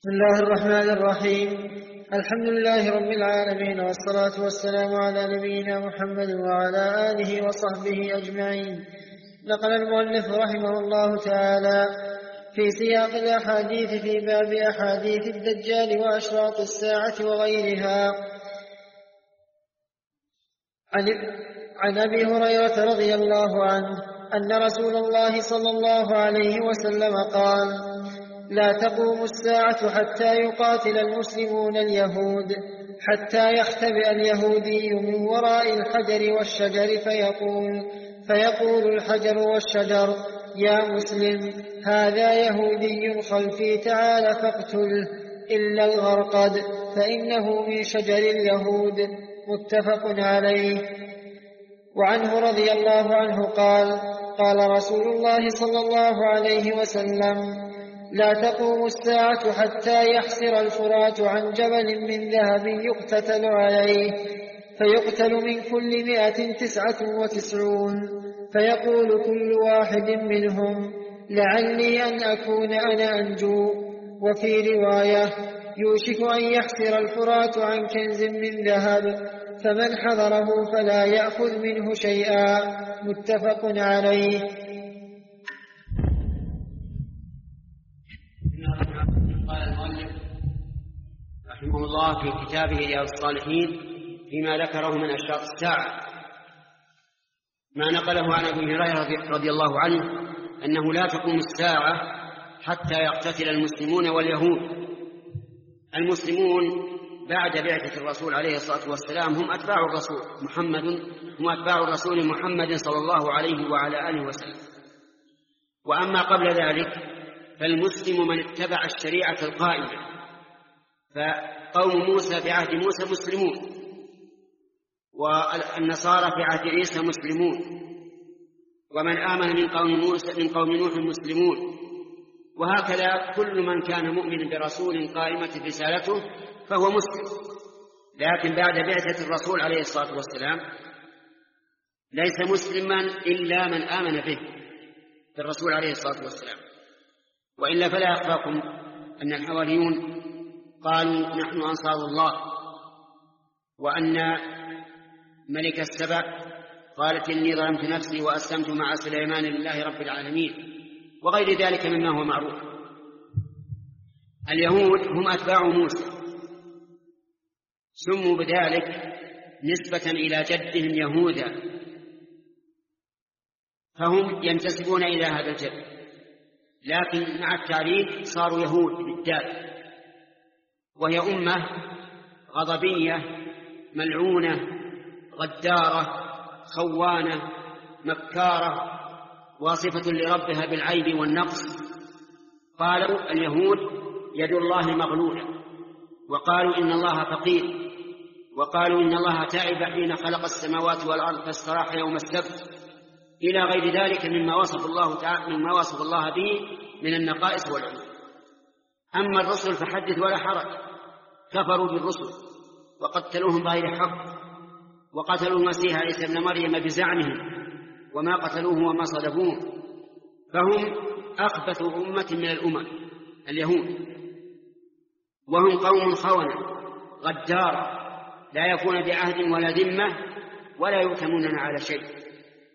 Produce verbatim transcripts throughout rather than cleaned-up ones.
بسم الله الرحمن الرحيم. الحمد لله رب العالمين، والصلاة والسلام على نبينا محمد وعلى آله وصحبه أجمعين. نقل المؤلف رحمه الله تعالى في سياق الأحاديث في باب أحاديث الدجال وأشراط الساعة وغيرها عن عن أبي هريرة رضي الله عنه أن رسول الله صلى الله عليه وسلم قال: لا تقوم الساعة حتى يقاتل المسلمون اليهود، حتى يختبئ اليهودي من وراء الحجر والشجر فيقول, فيقول الحجر والشجر: يا مسلم، هذا يهودي خلفي، تعال فاقتله، إلا الغرقد فإنه من شجر اليهود. متفق عليه. وعنه رضي الله عنه قال: قال رسول الله صلى الله عليه وسلم: لا تقوم الساعة حتى يحسر الفرات عن جبل من ذهب يقتتل عليه، فيقتل من كل مائة تسعة وتسعون، فيقول كل واحد منهم: لعلي أن أكون أنا أنجو. وفي رواية: يوشك أن يحسر الفرات عن كنز من ذهب، فمن حضره فلا يأخذ منه شيئا. متفق عليه. قال المؤلف رحمه الله في كتابه رياض الصالحين فيما ذكره من أشراط الساعة ما نقله عن أبي هريرة رضي الله عنه أنه لا تقوم الساعة حتى يقتتل المسلمون واليهود. المسلمون بعد بعثة الرسول عليه الصلاة والسلام هم أتباع الرسول محمد هم أتباع الرسول محمد صلى الله عليه وعلى آله وسلم. وأما قبل ذلك فالمسلم من اتبع الشريعة القائمة، فقوم موسى في عهد موسى مسلمون، والنصارى في عهد عيسى مسلمون، ومن آمن من قوم موسى من قوم نوح مسلمون، وهكذا كل من كان مؤمن برسول قائمة رسالته فهو مسلم. لكن بعد بعثة الرسول عليه الصلاة والسلام ليس مسلما إلا من آمن به بالرسول عليه الصلاة والسلام. وإلا فلا يخفاكم أن الحواريون قالوا: نحن أنصار الله، وأن ملك السبع قالت: إني ظلمت نفسي وأسلمت مع سليمان لله رب العالمين، وغير ذلك مما هو معروف. اليهود هم أتباع موسى، سموا بذلك نسبة إلى جدهم يهوذا، فهم ينتسبون إلى هذا الجد، لكن مع التعريف صاروا يهود بالدال، وهي أمة غضبية ملعونة غدارة خوانة مكارة واصفة لربها بالعيب والنقص. قالوا اليهود يد الله مغلولة، وقالوا إن الله فقير، وقالوا إن الله تعب حين خلق السماوات والأرض فاستراح يوم السبت، إلى غير ذلك مما وصف الله تعالى مما وصف الله به من النقائص والعيوب. أما الرسل فحدث ولا حرج، كفروا بالرسل وقتلوهم بغير حق، وقتلوا المسيح عيسى ابن مريم بزعمهم، وما قتلوه وما صلبوه، فهم أخبث أمة من الأمم اليهود، وهم قوم خونة غدار لا يكون بعهد ولا ذمة ولا يؤتمنون على شيء.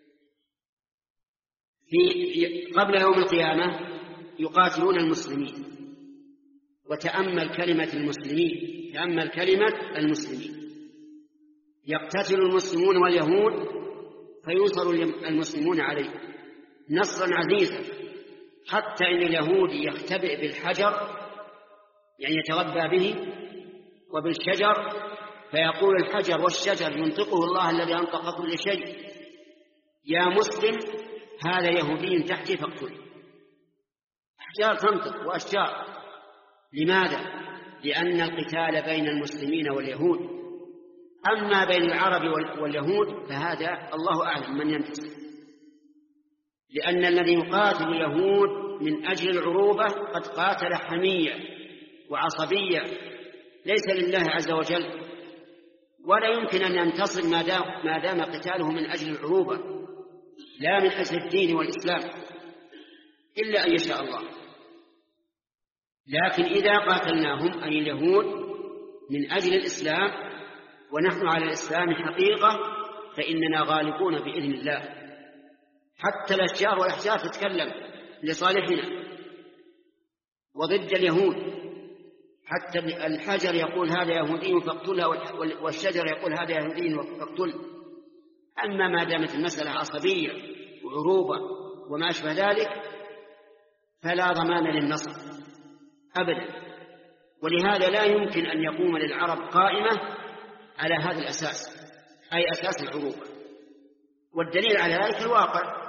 في قبل يوم القيامة يقاتلون المسلمين، وتأمل كلمة المسلمين، تأمل كلمة المسلمين، يقتتل المسلمون واليهود فينصر المسلمون عليه نصرا عزيزا، حتى إن اليهود يختبئ بالحجر، يعني يتغذى به، وبالشجر، فيقول الحجر والشجر ينطقه الله الذي أنطق كل شيء: يا مسلم، هذا يهودي تحتي فاقتله. أحجار تنطق وأشجار. لماذا؟ لأن القتال بين المسلمين واليهود. أما بين العرب واليهود فهذا الله أعلم من ينتصر، لأن الذي يقاتل اليهود من أجل العروبة قد قاتل حمية وعصبية ليس لله عز وجل، ولا يمكن أن ينتصر ما دام, ما دام قتاله من أجل العروبة لا من أجل الدين والإسلام، إلا أن يشاء الله. لكن إذا قاتلناهم أي اليهود من أجل الإسلام ونحن على الإسلام حقيقة فإننا غالبون بإذن الله، حتى الأشجار والأحجار تتكلم لصالحنا وضد اليهود، حتى الحجر يقول هذا يهودي فاقتله والشجر يقول هذا يهودي فاقتله. أما ما دامت المسألة عصبية وعروبة وما أشبه ذلك فلا ضمان للنصر أبدا، ولهذا لا يمكن أن يقوم للعرب قائمة على هذا الأساس أي أساس العروبة، والدليل على ذلك الواقع.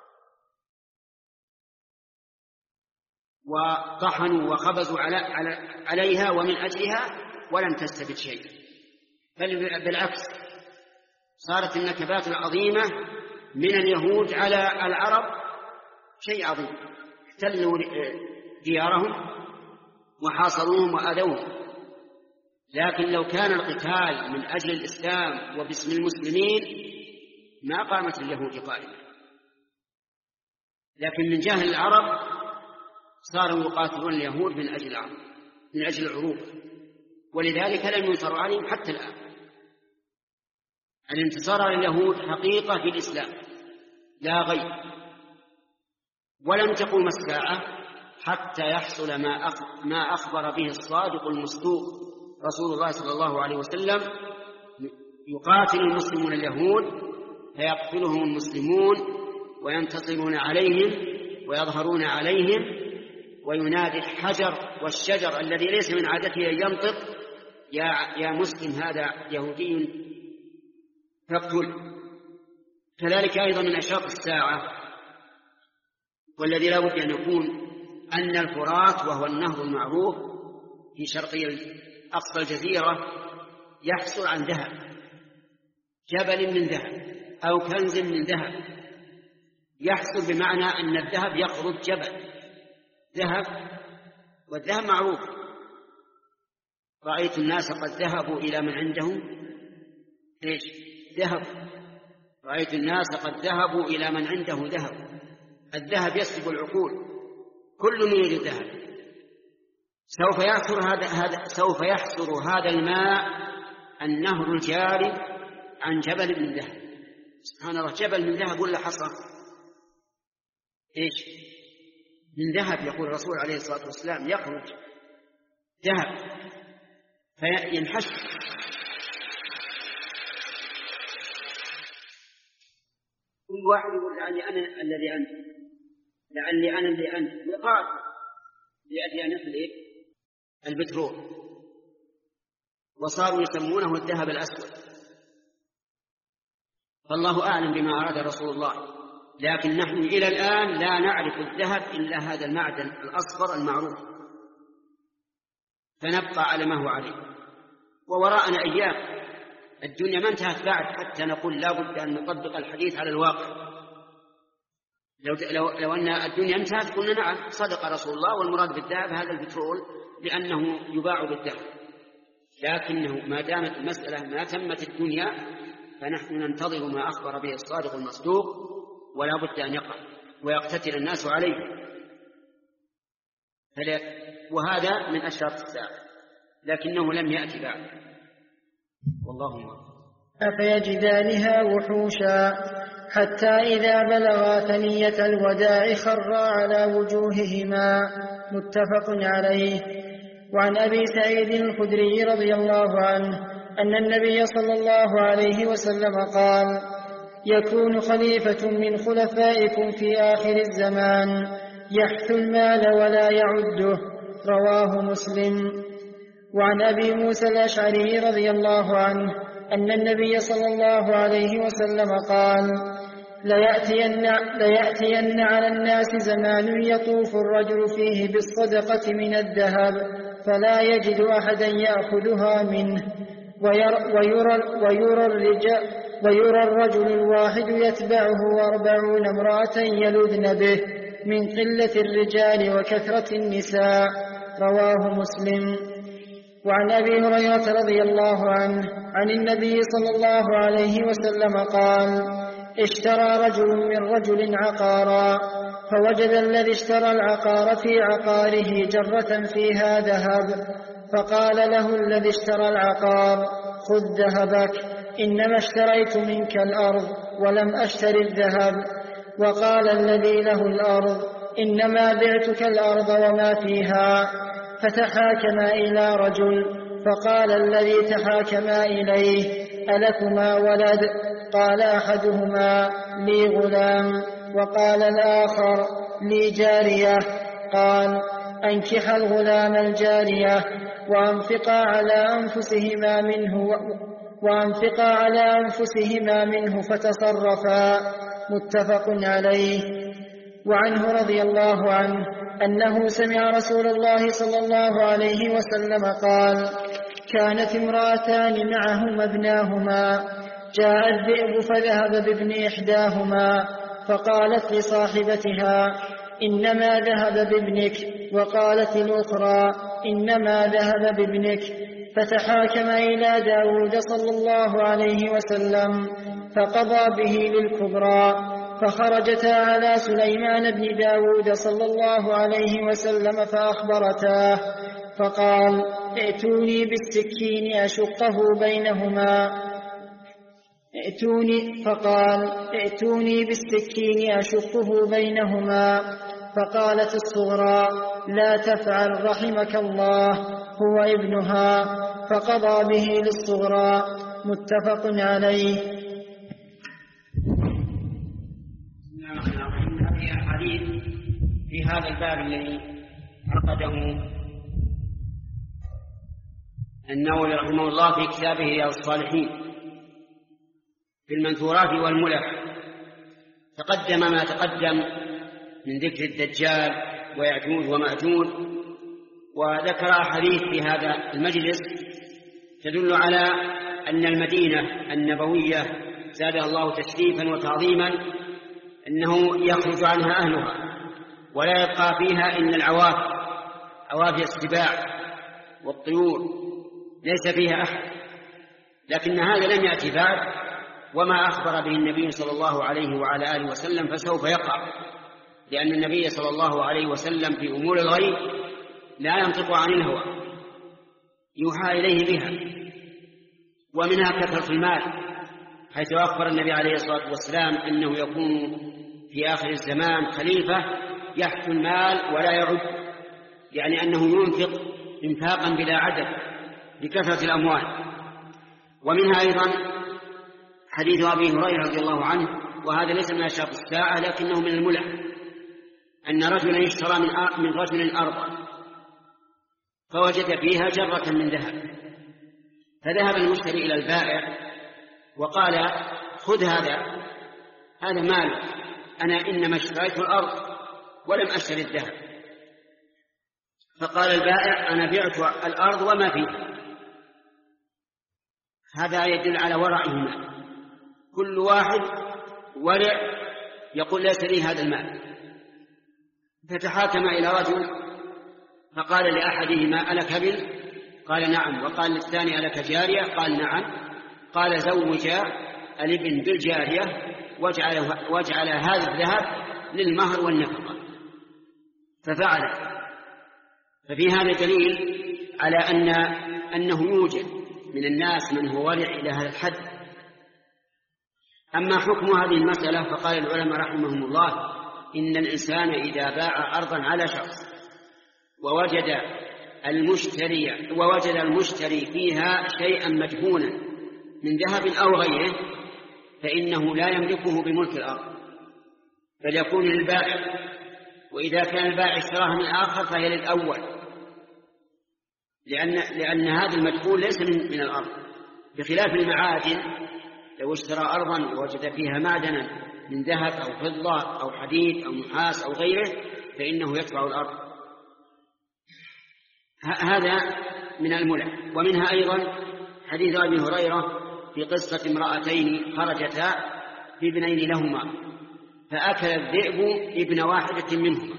وطحنوا وخبزوا على عليها ومن أجلها ولم تستفد شيء، بل بالعكس صارت النكبات العظيمة من اليهود على العرب شيء عظيم، احتلوا ديارهم وحاصروهم وآذوهم. لكن لو كان القتال من أجل الإسلام وباسم المسلمين ما قامت اليهود قائمة، لكن من جهل العرب صاروا يقاتلون اليهود من أجل العرب من أجل العروب، ولذلك لم ينصروا عليهم حتى الآن. الانتصار على اليهود حقيقة في الإسلام لا غير، ولم تقوم الساعة حتى يحصل ما ما أخبر به الصادق المصدوق رسول الله صلى الله عليه وسلم: يقاتل المسلمون اليهود فيقتلهم المسلمون وينتصرون عليهم ويظهرون عليهم، وينادي الحجر والشجر الذي ليس من عادته أن ينطق: يا يا مسلم هذا يهودي فاقتل. كذلك أيضا من أشراط الساعة والذي لا بد أن يكون أن الفرات وهو النهر المعروف في شرقي أقصى الجزيرة يحصل عن ذهب، جبل من ذهب أو كنز من ذهب. يحصل بمعنى أن الذهب يخرج جبل ذهب، والذهب معروف. رأيت الناس قد ذهبوا إلى من عنده إيش ذهب، رأيت الناس قد ذهبوا إلى من عنده ذهب. الذهب يسلب العقول، كل يريد الذهب. سوف يحصر هذا هذا سوف يحصر هذا الماء النهر الجاري عن جبل من ذهب. سبحان الله، جبل من ذهب ولا حصى إيش من ذهب. يقول الرسول عليه الصلاة والسلام: يخرج ذهب فينحش كل واحد يقول لعلي أنا الذي أنت، لعلي أنا الذي أنت، وقاتل لأجل أن يصل إيه البترول، وصاروا يسمونه الذهب الأسود. فالله أعلم بما أراد رسول الله، لكن نحن إلى الآن لا نعرف الذهب إلا هذا المعدن الأصفر المعروف، فنبقى على ما هو عليه. ووراءنا أيام، الدنيا ما انتهت بعد حتى نقول لا بد أن نطبق الحديث على الواقع. لو, لو, لو أن الدنيا انتهت قلنا نعم صدق رسول الله، والمراد بالذهب هذا البترول لأنه يباع بالذهب. لكنه ما دامت المسألة ما تمت الدنيا فنحن ننتظر ما أخبر به الصادق المصدوق، ولا بد أن يقع ويقتتل الناس عليه. وهذا من أشراط الساعة، لكنه لم يأتي بعد، والله أعلم. أفيجدانها وحوشا حتى إذا بلغا ثنية الوداع خرا على وجوههما، متفق عليه. وعن أبي سعيد الخدري رضي الله عنه أن النبي صلى الله عليه وسلم قال: يكون خليفة من خلفائكم في آخر الزمان يحث المال ولا يعده، رواه مسلم. وعن أبي موسى الأشعري رضي الله عنه أن النبي صلى الله عليه وسلم قال: ليأتين, ليأتين على الناس زمان يطوف الرجل فيه بالصدقة من الذهب فلا يجد أحدا يأخذها منه، ويرى, ويرى, ويرى, الرجال ويرى الرجل الواحد يتبعه أربعون امرأة يلذن به من قلة الرجال وكثرة النساء، رواه مسلم. وعن أبي هريرة رضي الله عنه عن النبي صلى الله عليه وسلم قال: اشترى رجل من رجل عقارا فوجد الذي اشترى العقار في عقاره جرة فيها ذهب، فقال له الذي اشترى العقار: خذ ذهبك، إنما اشتريت منك الأرض ولم أشتري الذهب. وقال الذي له الأرض: إنما بعتك الأرض وما فيها. فتحاكما إلى رجل، فقال الذي تحاكما إليه: ألكما ولد؟ قال أحدهما: لي غلام. وقال الآخر: لي جارية. قال: أنكحا الغلام الجارية وأنفقا على أنفسهما منه وأنفقا على أنفسهما منه فتصرفا. متفق عليه. وعنه رضي الله عنه أنه سمع رسول الله صلى الله عليه وسلم قال: كانت امرأتان معهما ابناهما، جاء الذئب فذهب بابن إحداهما، فقالت لصاحبتها: إنما ذهب بابنك، وقالت الأخرى: إنما ذهب بابنك. فتحاكم إلى داود صلى الله عليه وسلم فقضى به للكبرى، فخرجتا على سليمان بن داود صلى الله عليه وسلم فأخبرتاه، فقال: ائتوني بالسكين أشقه بينهما ائتوني فقال: ائتوني بالسكين أشقه بينهما. فقالت الصغرى: لا تفعل رحمك الله، هو ابنها. فقضى به للصغرى. متفق عليه. هذه أحاديث في هذا الباب الذي عقده النووي رحمه الله في كتابه رياض الصالحين في المنثورات والملح. تقدم ما تقدم من ذكر الدجال ويأجوج ومأجوج، وذكر أحاديث في هذا المجلس تدل على أن المدينة النبوية زادها الله تشريفا وتعظيما أنه يخرج عنها أهلها ولا يبقى فيها إلا العوافي، عوافي السباع والطيور، ليس فيها أحد. لكن هذا لم يأتي بعد، وما أخبر به النبي صلى الله عليه وعلى آله وسلم فسوف يقع، لأن النبي صلى الله عليه وسلم في أمور الغيب لا ينطق عن الهوى، يوحى إليه بها. ومنها كثرة المال، حيث أخبر النبي عليه الصلاة والسلام أنه يكون في آخر الزمان خليفة يحث المال ولا يعد، يعني أنه ينفق انفاقا بلا عدد بكثرة الأموال. ومنها أيضا حديث أبي هريرة رضي الله عنه، وهذا ليس من أشراط الساعة لكنه من الملح، أن رجلا اشترى من رجل أرضا فوجد فيها جرة من ذهب، فذهب المشتري إلى البائع وقال: خذ هذا، هذا مال، أنا إنما اشتريت الأرض ولم أشتري الذهب. فقال البائع: أنا بعت الأرض وما فيها. هذا يدل على ورعهما، كل واحد ورع يقول: ليس لي هذا المال. فتحاكم إلى رجل فقال لأحدهما: ألك ابن؟ قال: نعم. وقال للثاني: ألك جارية؟ قال: نعم. قال: زوج الابن بالجارية واجعل, واجعل هذا الذهب للمهر والنفقة. ففعل. ففي هذا دليل على أن أنه يوجد من الناس من هو ورع إلى هذا الحد. أما حكم هذه المسألة فقال العلماء رحمهم الله: إن الإنسان إذا باع أرضا على شخص ووجد المشتري ووجد المشتري فيها شيئا مدفونا من ذهب أو غيره فإنه لا يملكه بملك الأرض، بل يكون للبائع، وإذا كان البائع اشتراها من آخر فهي للأول، لأن, لأن هذا المدفون ليس من, من الأرض، بخلاف المعادن. لو اشترى أرضا ووجد فيها معدنا من ذهب أو فضة أو حديد أو نحاس أو غيره فإنه يتبع الأرض. هذا من الملح. ومنها أيضا حديث أبي هريرة في قصة امرأتين خرجتا في ابنين لهما فأكل الذئب ابن واحدة منهما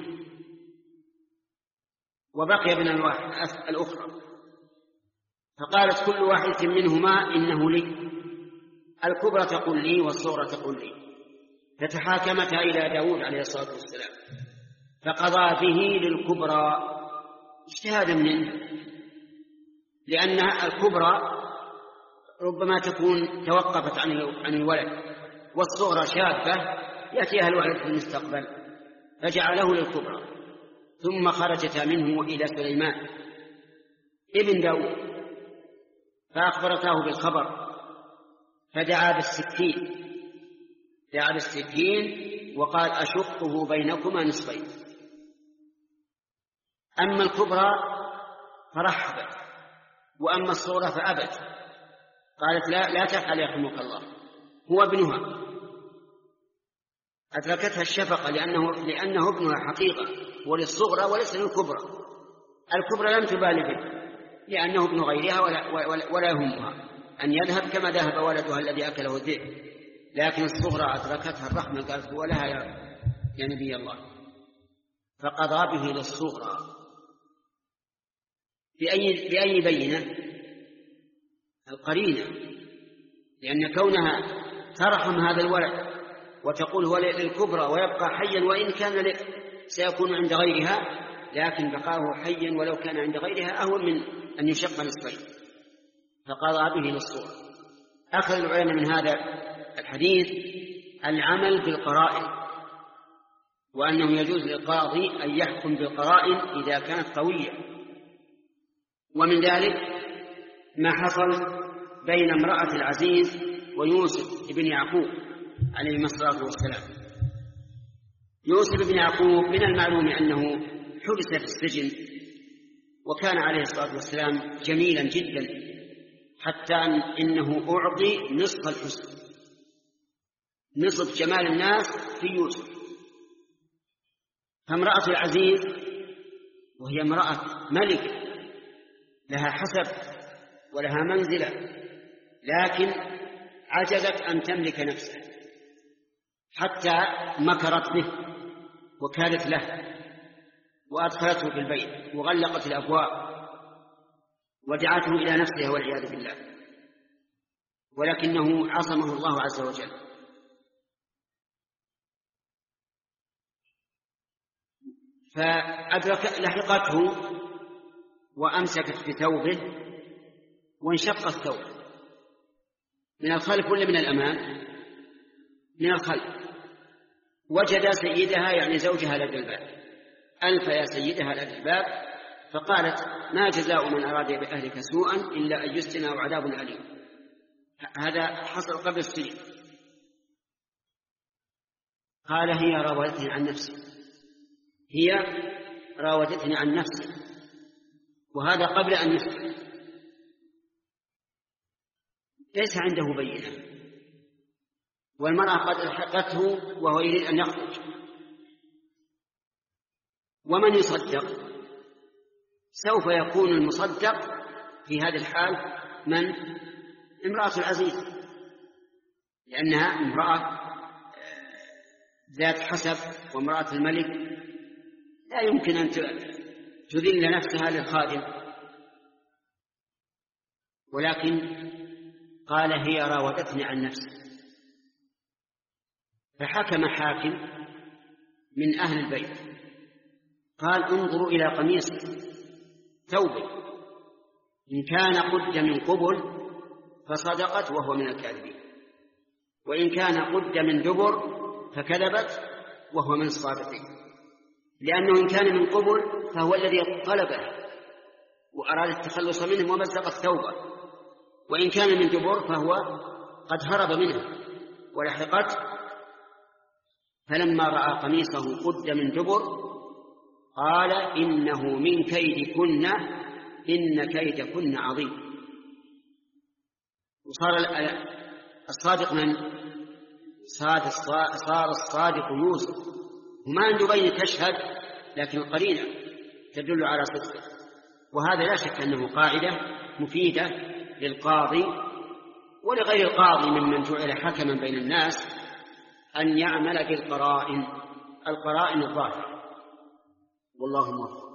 وبقي ابن الأخرى، فقالت كل واحدة منهما: إنه لي. الكبرى تقول لي والصغرى تقول لي. فتحاكمتا إلى داود عليه الصلاة والسلام فقضى به للكبرى اجتهادا منه، لأن الكبرى ربما تكون توقفت عن الولد والصغرى شابة يأتيها الولد في المستقبل، فجعله للكبرى. ثم خرجتا منه إلى سليمان ابن داود فأخبرته بالخبر، فدعا بالسكين دعا بالسكين وقال أشقه بينكما نصفين. أما الكبرى فرحبت، وأما الصغرى فأبت، قالت لا, لا تفعل يرحمك الله، هو ابنها. أدركتها الشفقة لأنه, لأنه ابنها حقيقة، وللصغرى وليس للكبرى. الكبرى لم تبالي به لأنه ابن غيرها ولا, ولا, ولا يهمها أن يذهب كما ذهب ولدها الذي أكله الذئب، لكن الصغرى أدركتها الرحمة قالت ولها يا, يا نبي الله، فقضى به للصغرى. بأي, بأي بينة؟ القرينة، لأن كونها ترحم هذا الولد وتقول هو للكبرى ويبقى حيا وإن كان سيكون عند غيرها، لكن بقاه حيا ولو كان عند غيرها أهون من أن يشق نصفين، فقضى به للصغرى. أخذ العلماء من هذا الحديث العمل بالقرائن، وأنه يجوز للقاضي أن يحكم بالقرائن إذا كانت قوية. ومن ذلك ما حصل بين امرأة العزيز ويوسف ابن يعقوب عليه الصلاة والسلام. يوسف بن يعقوب من المعلوم أنه حبس في السجن، وكان عليه الصلاة والسلام جميلا جدا حتى إنه أعطي نصف الحسن، نصف جمال الناس في يوسف. فامرأة العزيز وهي امرأة ملك لها حسب ولها منزلة، لكن عجزت أن تملك نفسها حتى مكرت به وكادت له وأدخلته في البيت وغلقت الأبواب ودعته إلى نفسها والعياذ بالله، ولكنه عصمه الله عز وجل. فأدرك لحقته وأمسكت بثوبه وانشق الثوب من الخلف ولا من الأمام؟ من الخلف. وجد سيدها يعني زوجها لدى الباب، ألف يا سيدها لدى الباب، فقالت ما جزاء من أراد بأهلك سوءا إلا أن يسجن أو عذاب أليم. هذا حصل قبل السجن. قال هي راودتني عن نفسي، هي راودتني عن نفسي، وهذا قبل أن يسجن، ليس عنده بينة، والمرأة قد ألحقته وهو يريد أن يخرج. ومن يصدق؟ سوف يكون المصدق في هذه الحال من؟ امرأة العزيز، لأنها امرأة ذات حسب، وامرأة الملك لا يمكن أن تذل نفسها للخادم، ولكن قال هي راودتني عن نفسي. فحكم حاكم من أهل البيت قال انظروا إلى قميص ثوبه، إن كان قد من قبل فصدقت وهو من الكاذبين، وإن كان قد من دبر فكذبت وهو من الصادقين. لأنه إن كان من قبل فهو الذي طلبه وأراد التخلص منه ومزق الثوبة، وإن كان من دبر فهو قد هرب منه ولحقت. فلما رأى قميصه قد من دبر قال إنه من كيدكن إن كيدكن عظيم. وصار الصادق من صار الصادق يوسف، وما عنده بين تشهد، لكن القرينة تدل على صدقه. وهذا لا شك أنه قاعدة مفيدة للقاضي ولغير القاضي ممن جعل حكما بين الناس أن يعمل بالقرائن، القرائن الظاهرة. والله موفق.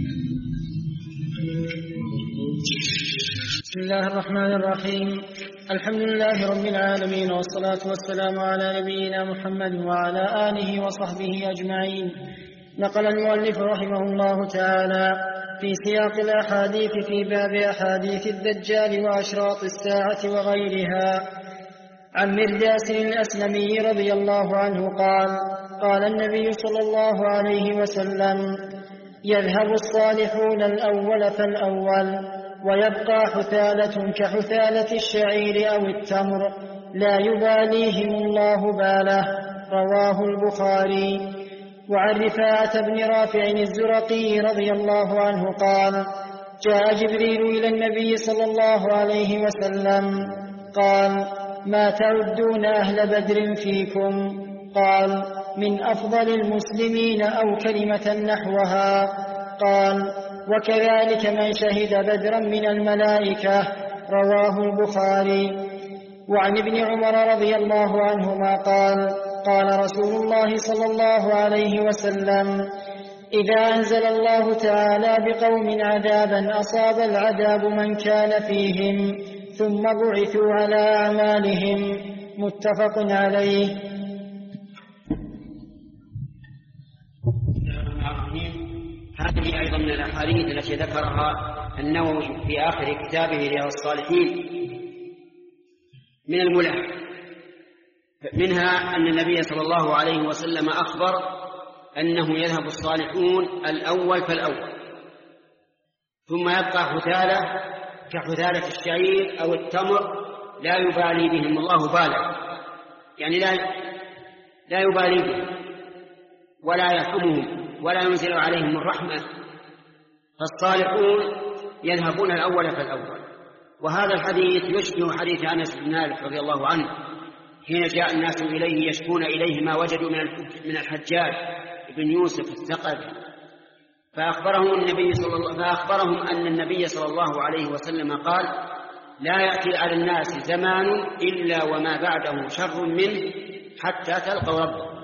بسم الله الرحمن الرحيم. الحمد لله رب العالمين، والصلاة والسلام على نبينا محمد وعلى آله وصحبه أجمعين. نقل المؤلف رحمه الله تعالى في سياق الأحاديث في باب أحاديث الدجال وأشراط الساعة وغيرها عن مرداس الأسلمي رضي الله عنه قال: قال النبي صلى الله عليه وسلم: يذهب الصالحون الأول فالأول، ويبقى حثالة كحثالة الشعير أو التمر، لا يباليهم الله باله. رواه البخاري. وعن رفاعة بن رافع الزرقي رضي الله عنه قال: جاء جبريل إلى النبي صلى الله عليه وسلم قال: ما تعدون أهل بدر فيكم؟ قال: من أفضل المسلمين أو كلمة نحوها. قال: وكذلك من شهد بدرا من الملائكة. رواه البخاري. وعن ابن عمر رضي الله عنهما قال: قال رسول الله صلى الله عليه وسلم: إذا أنزل الله تعالى بقوم عذابا أصاب العذاب من كان فيهم ثم بعثوا على أعمالهم. متفق عليه. هذه أيضا من الأحاديث التي ذكرها النووي في آخر كتابه رياض الصالحين من الملح، منها أن النبي صلى الله عليه وسلم أخبر أنه يذهب الصالحون الأول فالأول، ثم يبقى حثالة كحثالة الشعير أو التمر، لا يبالي بهم الله بالا، يعني لا لا يبالي بهم ولا يرحمهم ولا ينزل عليهم الرحمة. فالصالحون يذهبون الأول فالأول. وهذا الحديث يشبه حديث أنس بن مالك رضي الله عنه حين جاء الناس إليه يشكون إليه ما وجدوا من الحجاج بن يوسف الثقفي، فأخبرهم النبي صلى الله فأخبرهم أن النبي صلى الله عليه وسلم قال: لا يأتي على الناس زمان إلا وما بعده شر منه حتى تلقوا ربه.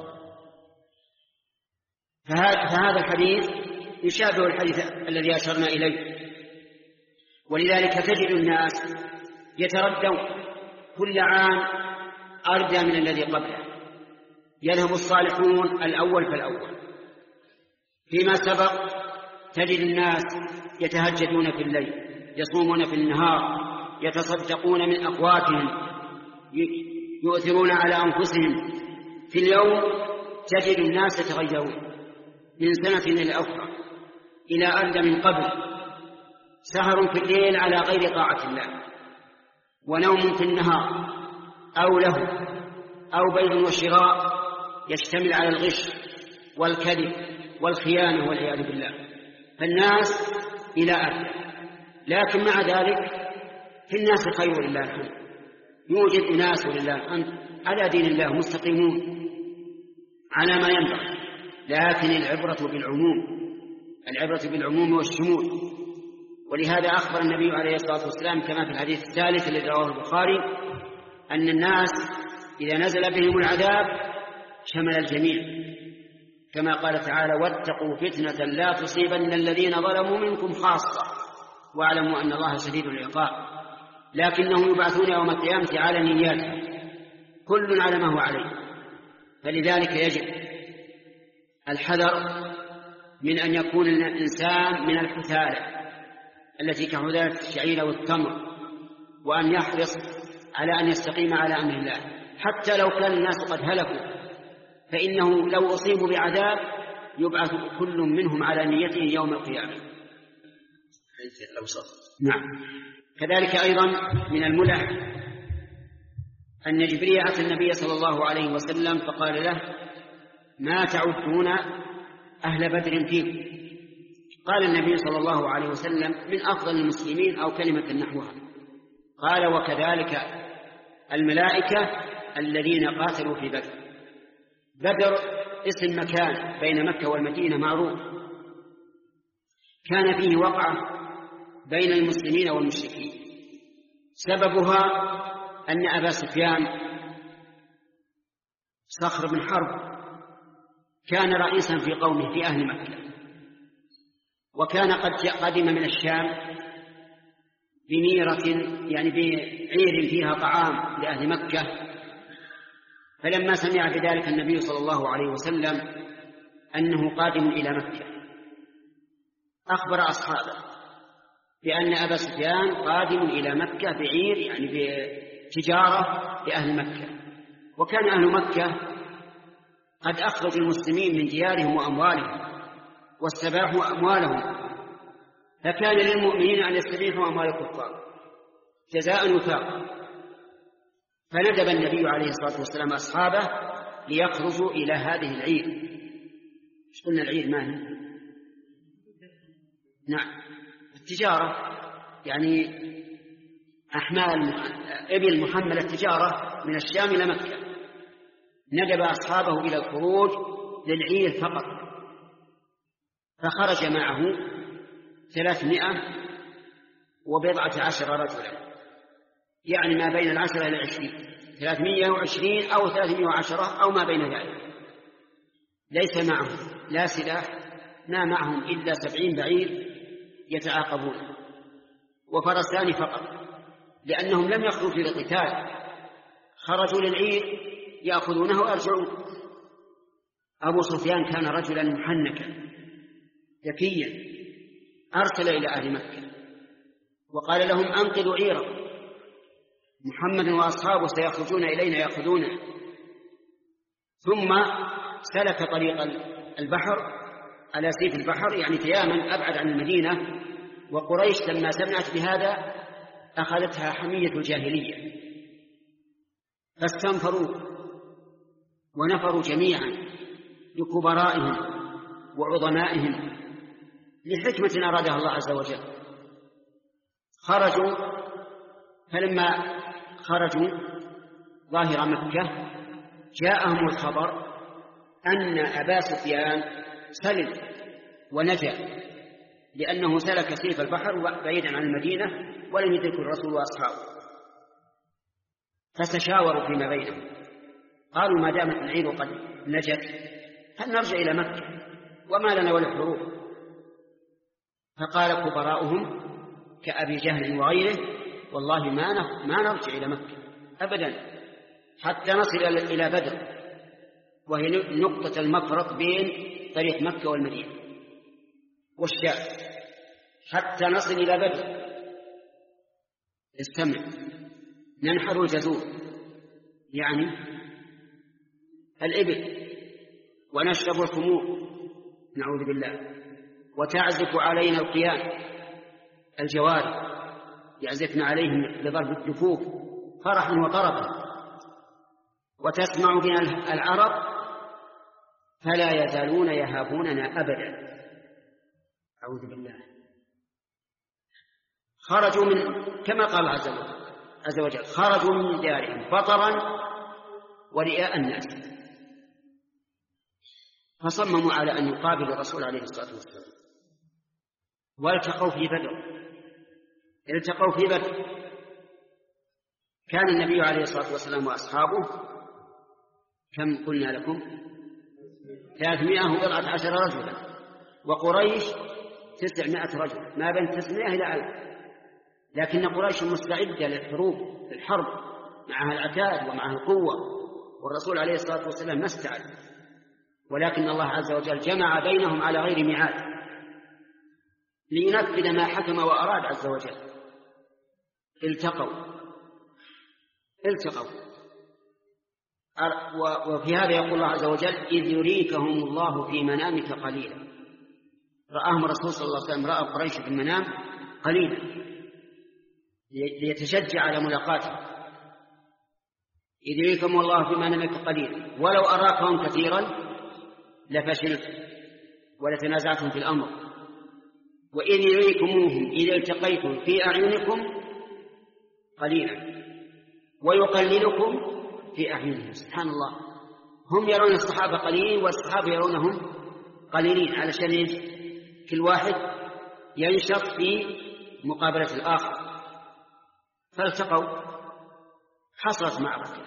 فهذا الحديث يشابه الحديث الذي أشرنا إليه. ولذلك تجد الناس يتردون كل عام أردى من الذي قبله، يذهب الصالحون الأول فالأول. فيما سبق تجد الناس يتهجدون في الليل، يصومون في النهار، يتصدقون من أقواتهم، يؤثرون على أنفسهم. في اليوم تجد الناس يتغيرون من سنة إلى أخرى إلى أردى من قبل، سهر في الليل على غير طاعة الله، ونوم في النهار، أو له أو بيع وشراء يشتمل على الغش والكذب والخيانة والعياذ بالله. فالناس إلى أردى، لكن مع ذلك في الناس خير لله الحمد، يوجد أناس لله الحمد على دين الله مستقيمون على ما ينبغي، لكن العبرة بالعموم، العبرة بالعموم والشمول. ولهذا أخبر النبي عليه الصلاة والسلام كما في الحديث الثالث الذي رواه البخاري أن الناس إذا نزل بهم العذاب شمل الجميع، كما قال تعالى: واتقوا فتنة لا تصيبن الذين ظلموا منكم خاصة واعلموا أن الله شديد العقاب. لكنهم يبعثون يوم القيامة على نياتهم، كل على ما هو عليه. فلذلك يجب الحذر من أن يكون الإنسان من الحثالة التي كحثالة الشعير والتمر، وأن يحرص على أن يستقيم على أمر الله حتى لو كان الناس قد هلكوا، فإنه لو أصيبوا بعذاب يبعث كل منهم على نيته يوم القيامة. نعم. كذلك أيضا من الملح أن جبريل أتى النبي صلى الله عليه وسلم فقال له: ما تعدون أهل بدر فيكم؟ قال النبي صلى الله عليه وسلم: من أفضل المسلمين أو كلمة نحوها. قال: وكذلك الملائكة الذين قاتلوا في بدر. بدر اسم مكان بين مكة والمدينة معروف، كان فيه وقعة بين المسلمين والمشركين، سببها أن أبا سفيان صخر بن حرب كان رئيسا في قومه في أهل مكة، وكان قد قدم من الشام بميرة يعني بعير فيها طعام لأهل مكة. فلما سمع بذلك النبي صلى الله عليه وسلم أنه قادم إلى مكة أخبر أصحابه بأن أبا سفيان قادم إلى مكة بعير يعني بتجارة لأهل مكة. وكان أهل مكة قد أخرجوا المسلمين من ديارهم وأموالهم واستباحوا أموالهم، فكان للمؤمنين أن يستبيحوا أموال الكفار جزاء وفاقا. فندب النبي عليه الصلاة والسلام أصحابه ليخرجوا إلى هذه العير. ايش قلنا العير ما هي؟ نعم التجارة، يعني أحمال إبل محملة التجارة من الشام إلى مكة. ندب أصحابه إلى الخروج للعير فقط، فخرج معه ثلاثمائة وبضعة عشر رجلا، يعني ما بين العشرة إلى العشرين، ثلاثمائة وعشرين أو ثلاثمائة وعشرة أو ما بين ذلك. ليس معهم لا سلاح، ما معهم إلا سبعين بعير يتعاقبون وفرسان فقط، لأنهم لم يخرجوا للقتال، خرجوا للعير يأخذونه ويرجعون. أبو سفيان كان رجلا محنكا ذكيا، أرسل إلى أهل مكة وقال لهم أنقذوا عيرا، محمد وأصحابه سيخرجون إلينا يأخذونه. ثم سلك طريق البحر على سيف البحر، يعني تياما أبعد عن المدينة. وقريش لما سمعت بهذا أخذتها حمية الجاهلية، فاستنفروا ونفروا جميعا لكبرائهم وعظمائهم لحكمة أرادها الله عز وجل. خرجوا، فلما خرجوا ظاهر مكة جاءهم الخبر أن أبا سفيان سلم ونجا، لأنه سلك سيف البحر بعيدا عن المدينة ولم يدركه الرسول وأصحابه. فاستشاوروا فيما بينهم، قالوا ما دامت العير قد نجت هل نرجع إلى مكة وما لنا وللحروب؟ فقال كبراؤهم كأبي جهل وغيره والله ما ما نرجع إلى مكة أبدا حتى نصل إلى بدر، وهي نقطة المفرق بين طريق مكة والمدينة والشام، حتى نصل إلى بدر. استمع، ننحر الجزور يعني الإبل ونشرب الخمور نعوذ بالله، وتعزف علينا القيان الجواري يعزفن عليهم بضرب الدفوف فرحا وطربا، وتسمع بنا العرب فلا يزالون يهابوننا أبدا. أعوذ بالله. خرجوا من كما قال عز وجل خرجوا من ديارهم بطرا ورئاء الناس، فصمموا على أن يقابلوا الرسول عليه الصلاة والسلام، والتقوا في بدر. التقوا في بدر كان النبي عليه الصلاة والسلام وأصحابه كم قلنا لكم ثلاثمائة وبضعة عشر رجلا، وقريش تسعمائة رجل، ما بين تسعمائة إلى ألف. لكن قريش مستعدة للحروب للحرب، معها العتاد ومعها القوة، والرسول عليه الصلاة والسلام ما استعد، ولكن الله عز وجل جمع بينهم على غير ميعاد لينفذ ما حكم وأراد عز وجل. التقوا التقوا وفي هذا يقول الله عز وجل إذ يريكهم الله في منامك قليلا. رآهم الرسول صلى الله عليه وسلم، رأى قريش في المنام قليلا ليتشجع على ملاقاته. إذ يريكهم الله في منامك قليلا ولو أراكهم كثيرا لفشلت ولتنازعتم في الأمر، وإذ يريكموهم إذا التقيتم في أعينكم قليلا ويقللكم في أعينهم. سبحان الله، هم يرون الصحابة قليلين والصحابة يرونهم قليلين، علشان كل واحد ينشط في مقابلة الآخر. فالتقوا، حصلت معركة،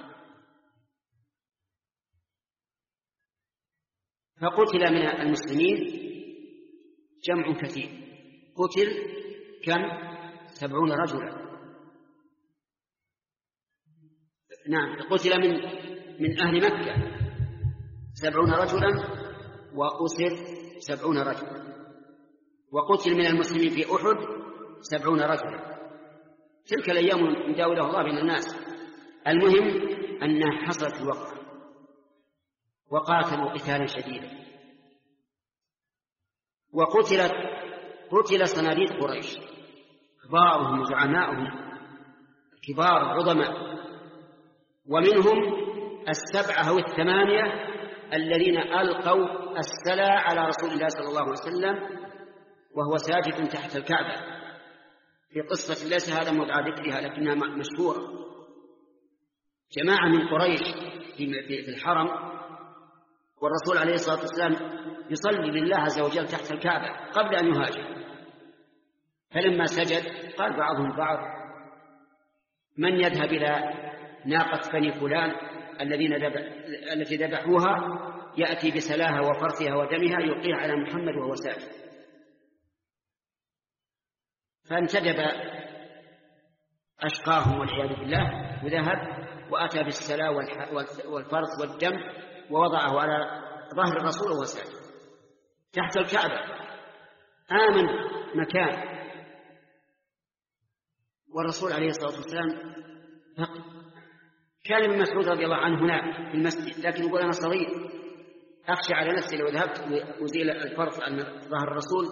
فقتل من المسلمين جمع كثير. قتل كم؟ سبعون رجلا. نعم، قتل من من أهل مكة سبعون رجلا وأسر سبعون رجلا، وقتل من المسلمين في أحد سبعون رجلا. تلك الأيام يداولها الله بين الناس. المهم أنها حصلت الوقت وقاتلوا قتالا شديدا، وقتلت قتل صناديد قريش كبارهم وزعماؤهم كبار عظماء، ومنهم السبعة أو الثمانية الذين ألقوا السلع على رسول الله صلى الله عليه وسلم وهو ساجد تحت الكعبة، في قصة ليس هذا موضع ذكرها لكنها مشهورة. جماعة من قريش في الحرم، والرسول عليه الصلاة والسلام يصلي لله عز وجل تحت الكعبة قبل أن يهاجر، فلما سجد قال بعضهم بعض: من يذهب إلى ناقة بني فلان الذين دبح التي ذبحوها يأتي بسلاها وفرثها ودمها يلقيها على محمد وهو ساجد. فانتدب أشقاهم والعياذ بالله وذهب وأتى بالسلا والفرث والدم ووضعه على ظهر الرسول وهو ساجد تحت الكعبة، آمن مكان. والرسول عليه الصلاة والسلام كان ابن مسعود رضي الله عنه هناك في المسجد، لكن يقول: أنا صغير أخشى على نفسي لو ذهبت وزيل الفرث عن ظهر الرسول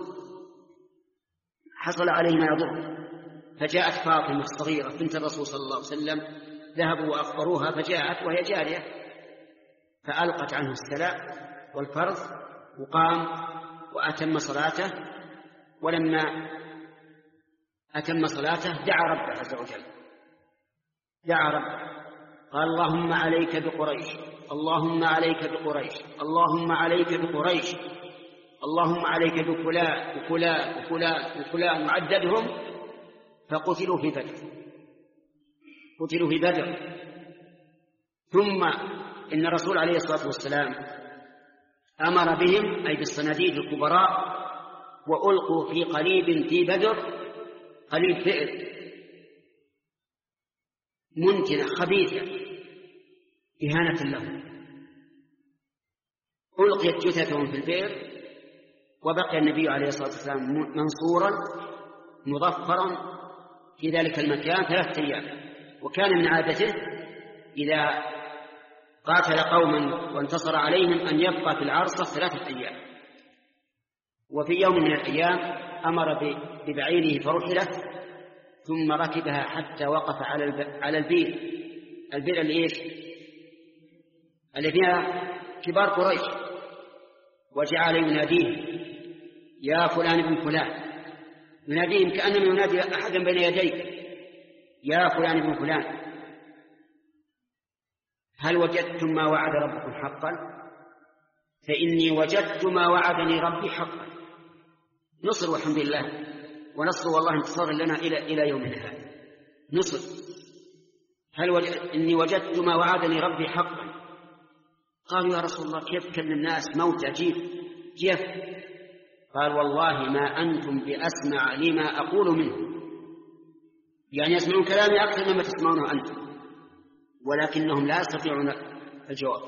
حصل عليه ما يضر. فجاءت فاطمة الصغيرة بنت الرسول صلى الله عليه وسلم، ذهبوا وأخبروها فجاءت وهي جارية، فألقت عنه السلاء والفرث وقام وأتم صلاته. ولما أتم صلاته دعا ربه عز وجل، دعا ربه قال: اللهم عليك بقريش، اللهم عليك بقريش، اللهم عليك بقريش، اللهم عليك بفلان وفلان وفلان وفلان، وعددهم فقتلوا في بدر، قتلوا في بدر. ثم إن الرسول عليه الصلاة والسلام أمر بهم أي بالصناديد الكبراء، وألقوا في قليب في بدر، قليب بئر منتنة خبيثة إهانة لهم، ألقيت جثثهم في البئر، وبقي النبي عليه الصلاة والسلام منصورا مظفرا في ذلك المكان ثلاثة أيام. وكان من عادته إذا قاتل قوما وانتصر عليهم أن يبقى في العرصة ثلاثة أيام. وفي يوم من الأيام أمر ببعيره فرحلت، ثم ركبها حتى وقف على البئر، البئر اللي إيش؟ اللي فيها كبار قريش، وجعل يناديه: يا فلان ابن فلان، يناديهم كأنما ينادي أحدا بين يديه: يا فلان ابن فلان، هل وجدتم ما وعد ربكم حقا؟ فإني وجدت ما وعدني ربي حقا. نصر والحمد لله، ونصر والله انتصار لنا إلى إلى يومنا هذا، نصر. هل وجد... إني وجدت ما وعدني ربي حقا. قالوا: يا رسول الله كيف كان الناس موت عجيب كيف؟ قال: والله ما أنتم بأسمع لما أقول منه، يعني يسمعون كلامي أكثر مما تسمعونه أنتم، ولكنهم لا يستطيعون الجواب.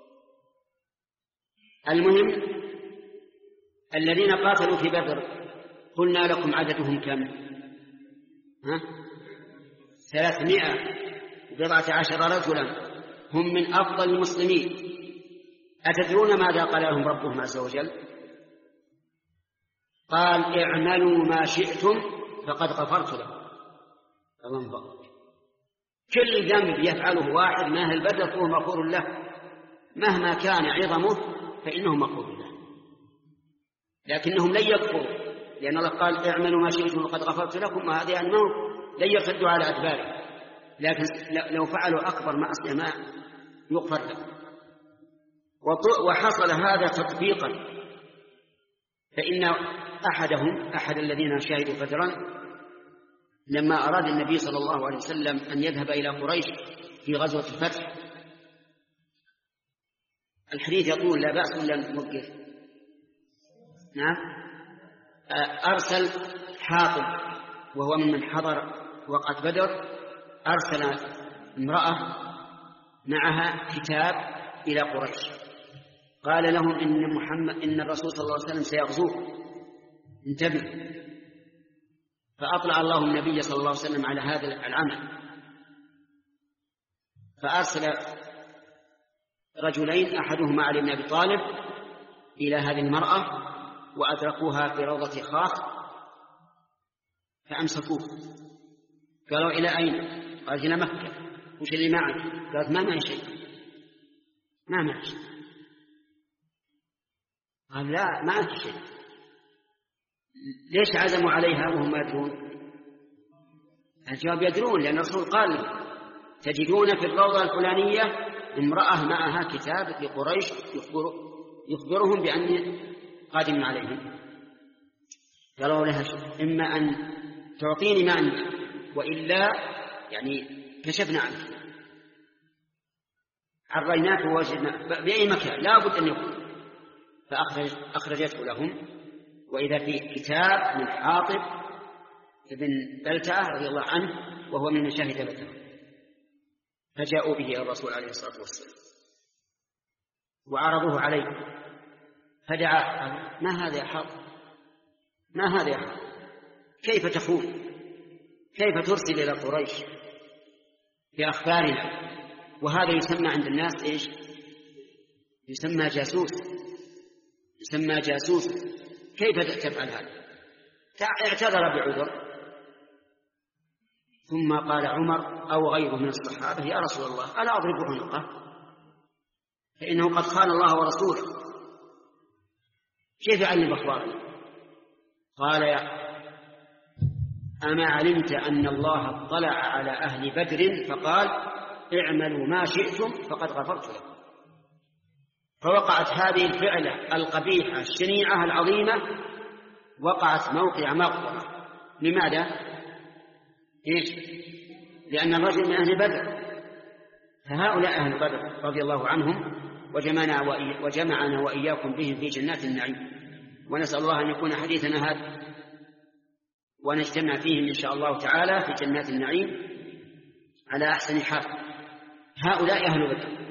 المهم الذين قاتلوا في بدر قلنا لكم عددهم كم؟ ها؟ ثلاثمائة وبضعة عشر رجلا، هم من أفضل المسلمين. أتدرون ماذا قال لهم ربهم عز وجل؟ قال: اعملوا ما شئتم فقد غفرت لكم. الله، كل ذنب يفعله واحد من أهل بدر فهو مغفور له، مهما كان عظمه فإنه مغفور له. لكنهم لن يكفروا، لأن الله قال: اعملوا ما شئتم فقد غفرت لكم، وهذه أنه لن يرتدوا على أدبارهم، لكن لو فعلوا أكبر معصية ما يغفر لهم. وحصل هذا تطبيقا، فإن أحدهم أحد الذين شهدوا بدرا لما أراد النبي صلى الله عليه وسلم أن يذهب إلى قريش في غزوة الفتح، الحديث يقول لا بأس ولا نوقف، نعم، أرسل حاطب وهو ممن حضر وقعة بدر أرسل امرأة معها كتاب إلى قريش، قال لهم إن محمد إن الرسول صلى الله عليه وسلم سيغزوه، انتبهوا. فأطلع الله النبي صلى الله عليه وسلم على هذا العمل، فأرسل رجلين أحدهما علي بن أبي طالب إلى هذه المرأة وأدركوها في روضة خاخ فأمسكوه، قالوا إلى أين؟ قالت إلى مكة. وش اللي معك؟ قالت ما معي شيء، ما معي شيء. قال لا ما معي شيء. ليش عزموا عليها وهم يدرون؟ الجواب يدرون، لأن الرسول قال تجدون في الروضة الفلانية امرأة معها كتاب لقريش يخبر يخبرهم بأن قادم عليهم. قالوا لها إما أن تعطيني ما عندك وإلا يعني كشفنا عنك، عريناك ووجدنا بأي مكان لا بد أن يكون. فأخرجته لهم، وإذا فيه كتاب من حاطب ابن بلتعة رضي الله عنه وهو من مشاهد بدر، فجاءوا به إلى الرسول عليه الصلاة والسلام وعرضوه عليه، فدعا ما هذا يا حاطب، ما هذا يا حاطب، كيف تخون، كيف ترسل إلى قريش في أخبارنا، وهذا يسمى عند الناس إيش؟ يسمى جاسوس، يسمى جاسوس، كيف تفعل هذا؟ اعتذر بعذر. ثم قال عمر أو غيره من الصحابة يا رسول الله ألا أضرب عنقه فإنه قد خان الله ورسوله، كيف يعلم أخبارنا؟ قال يا أما علمت أن الله اطلع على أهل بدر فقال اعملوا ما شئتم فقد غفرت لكم. فوقعت هذه الفعلة القبيحة الشنيعة العظيمة وقعت موقع مغفرة. لماذا؟ إيش؟ لأن الرجل من أهل بدر، فهؤلاء أهل بدر رضي الله عنهم وجمعنا, وإي... وجمعنا وإياكم بهم في جنات النعيم، ونسأل الله أن يكون حديثنا هذا ونجتمع فيهم إن شاء الله تعالى في جنات النعيم على أحسن حال. هؤلاء أهل بدر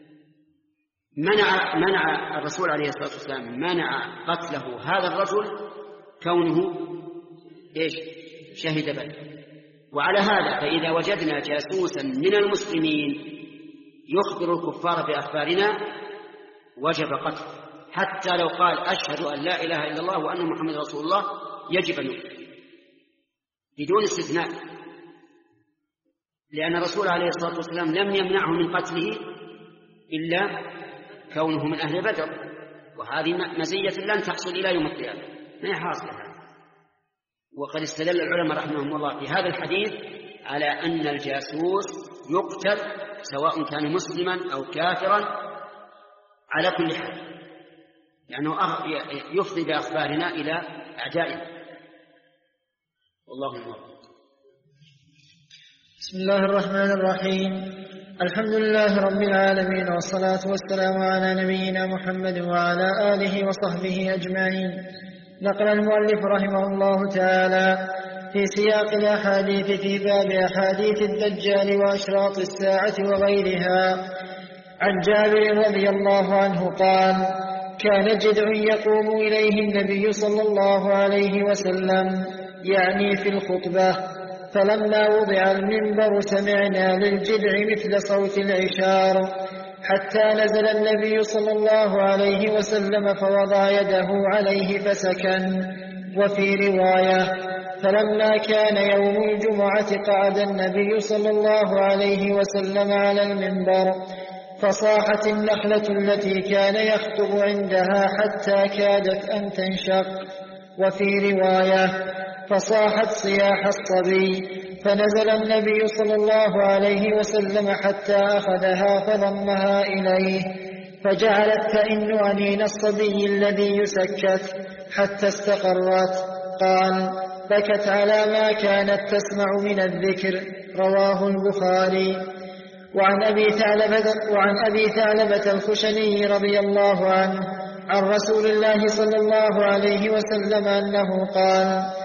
منع منع الرسول عليه الصلاة والسلام منع قتله هذا الرجل كونه إيش؟ شهد بدر. وعلى هذا فإذا وجدنا جاسوسا من المسلمين يخبر الكفار بأخبارنا وجب قتله، حتى لو قال أشهد أن لا إله إلا الله وأن محمد رسول الله يجب أن يقتل بدون استثناء، لأن الرسول عليه الصلاة والسلام لم يمنعه من قتله إلا كونه من أهل بدر، وهذه مزية لن تحصل إلى يوم القيامة، ما هي حاصلة. وقد استدل العلماء رحمهم الله في هذا الحديث على أن الجاسوس يقتل سواء كان مسلما أو كافرا على كل حال، لأنه يفضي بأخبارنا إلى أعدائنا. والله الموفق. بسم الله الرحمن الرحيم. الحمد لله رب العالمين، والصلاة والسلام على نبينا محمد وعلى آله وصحبه أجمعين. نقل المؤلف رحمه الله تعالى في سياق الأحاديث في باب أحاديث الدجال وأشراط الساعة وغيرها عن جابر رضي الله عنه قال: كان جدع يقوم إليه النبي صلى الله عليه وسلم يعني في الخطبة، فلما وضع المنبر سمعنا للجدع مثل صوت العشار، حتى نزل النبي صلى الله عليه وسلم فوضع يده عليه فسكن. وفي رواية: فلما كان يوم الجمعة قعد النبي صلى الله عليه وسلم على المنبر، فصاحت النخلة التي كان يخطب عندها حتى كادت أن تنشق. وفي رواية: فصاحت صياح الصبي، فنزل النبي صلى الله عليه وسلم حتى أخذها فضمها إليه، فجعلت تئن أنين الصبي الذي يسكت حتى استقرت. قال: بكت على ما كانت تسمع من الذكر. رواه البخاري. وعن أبي ثعلبة, وعن أبي ثعلبة الخشني رضي الله عنه عن رسول الله صلى الله عليه وسلم أنه قال: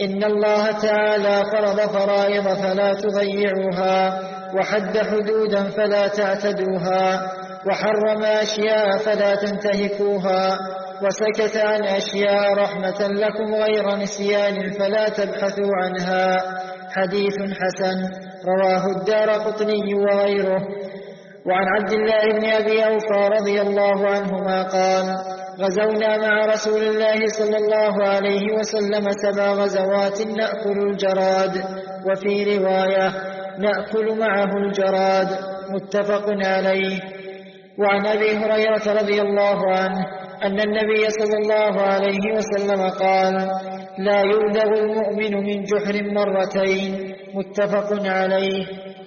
إن الله تعالى فرض فرائض فلا تضيعوها، وحد حدودا فلا تعتدوها، وحرم أشياء فلا تنتهكوها، وسكت عن أشياء رحمة لكم غير نسيان فلا تبحثوا عنها. حديث حسن رواه الدارقطني وغيره. وعن عبد الله بن أبي أوفى رضي الله عنهما قال: غزونا مع رسول الله صلى الله عليه وسلم سبع غزوات نأكل الجراد، وفي رواية نأكل معه الجراد، متفق عليه. وعن أبي هريرة رضي الله عنه أن النبي صلى الله عليه وسلم قال: لا يلدغ المؤمن من جحر مرتين، متفق عليه.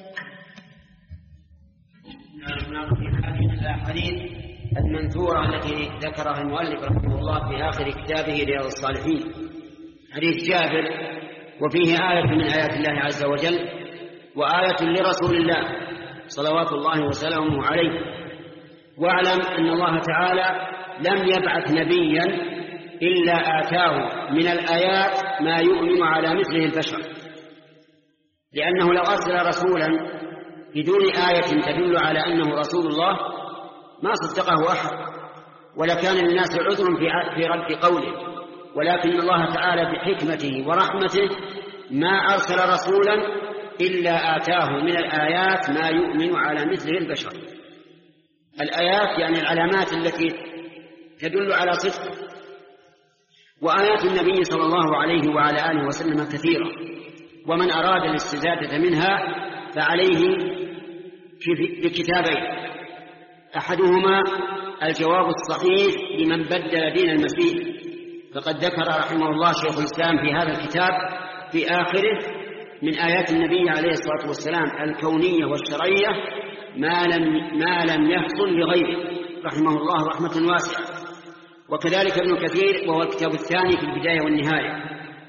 في هذه الأحاديث المنثورة التي ذكرها المؤلف رحمه الله في آخر كتابه رياض الصالحين، حديث جابر: وفيه آية من آيات الله عز وجل وآية لرسول الله صلوات الله وسلامه عليه. واعلم أن الله تعالى لم يبعث نبيا إلا آتاه من الآيات ما يؤمن على مثله البشر، لأنه لو أرسل رسولا بدون آية تدل على أنه رسول الله ما صدقه أحد، ولكان للناس عذر في رد قوله، ولكن الله تعالى بحكمته ورحمته ما أرسل رسولا إلا آتاه من الآيات ما يؤمن على مثله البشر. الآيات يعني العلامات التي تدل على صدقه. وآيات النبي صلى الله عليه وعلى آله وسلم كثيرة، ومن أراد الاستزادة منها فعليه بكتابين: أحدهما الجواب الصحيح لمن بدل دين المسيح، فقد ذكر رحمه الله شيخ الإسلام في هذا الكتاب في آخره من آيات النبي عليه الصلاة والسلام الكونية والشرعية ما لم, ما لم يحصل لغيره رحمه الله رحمة واسعة. وكذلك ابن كثير وهو الكتاب الثاني في البداية والنهاية.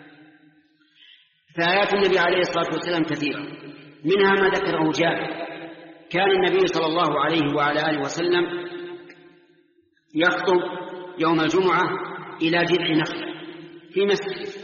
فآيات النبي عليه الصلاة والسلام كثيرة، منها ما ذكره جابر: كان النبي صلى الله عليه وعلى آله وسلم يخطب يوم الجمعة إلى جذع نخلة في مسجد،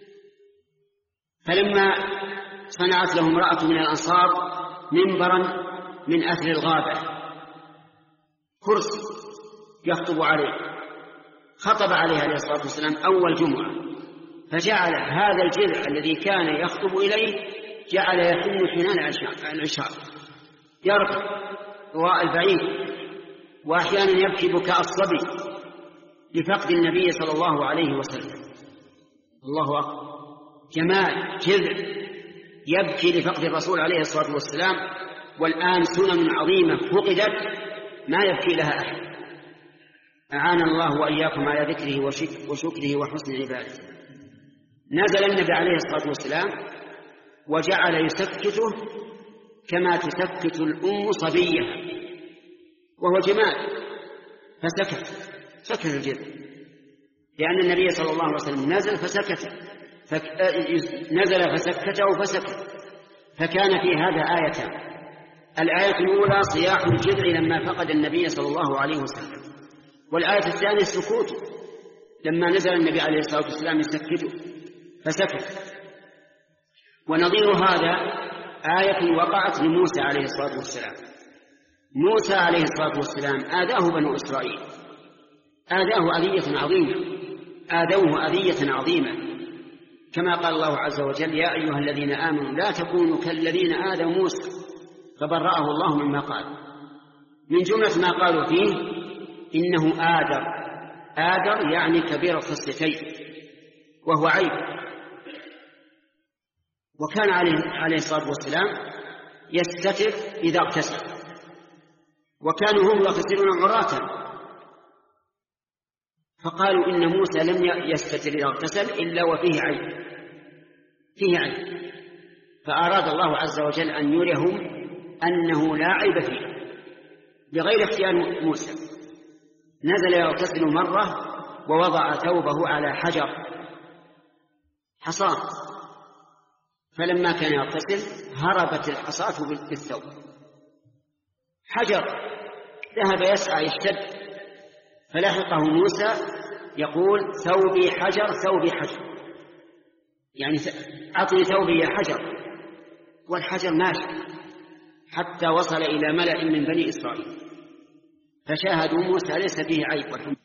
فلما صنعت له امرأة من الأنصار منبرا من أثر الغابة، كرسي يخطب عليه، خطب عليه عليه الصلاة والسلام أول جمعة، فجعل هذا الجذع الذي كان يخطب إليه جعل يحن حنان العشاء، يركض رواء البعيد، وأحيانا يبكي بكاء الصبي لفقد النبي صلى الله عليه وسلم. الله أكبر، جمال جذع يبكي لفقد الرسول عليه الصلاة والسلام، والآن سنن عظيمة فقدت ما يبكي لها أحد. أعان الله وإياكم على ذكره وشكره وحسن عبادته. نزل النبي عليه الصلاة والسلام وجعل يسكته كما تسكت الأم صبيها، وهو جمال، فسكت سكت الجذع، لأن النبي صلى الله عليه وسلم نزل فسكت، فك... نزل فسكته فسكت. فكان في هذا آيتان: الآية الأولى صياح الجذع لما فقد النبي صلى الله عليه وسلم، والآية الثانية سكوته لما نزل النبي عليه الصلاة والسلام يسكته فسكت. ونظير هذا آية وقعت لموسى عليه الصلاة والسلام. موسى عليه الصلاة والسلام آذاه بنو إسرائيل، آذاه أذية عظيمة، آذوه أذية عظيمة، كما قال الله عز وجل: يا أيها الذين آمنوا لا تكونوا كالذين آذوا موسى فبرأه الله مما قال. من جملة ما قالوا فيه إنه آدر، آدر يعني كبير الخصلتين، وهو عيب. وكان عليه, عليه الصلاة والسلام يستتر إذا اغتسل، وكانوا هم يغتسلون عراة، فقالوا إن موسى لم يستتر إذا اغتسل إلا وفيه عيب، فيه عيب. فأراد الله عز وجل أن يريهم أنه لا عيب فيه بغير اختيار موسى. نزل يغتسل مرة ووضع ثوبه على حجر حصاة، فلما كان يغتسل هربت الحصاة بالثوب، حجر ذهب يسعى يشتد، فلحقه موسى يقول: ثوبي حجر ثوبي حجر. يعني أعطني ثوبي يا حجر، والحجر ماشي حتى وصل إلى ملأ من بني إسرائيل فشاهدوا موسى ليس فيه عيب والحمد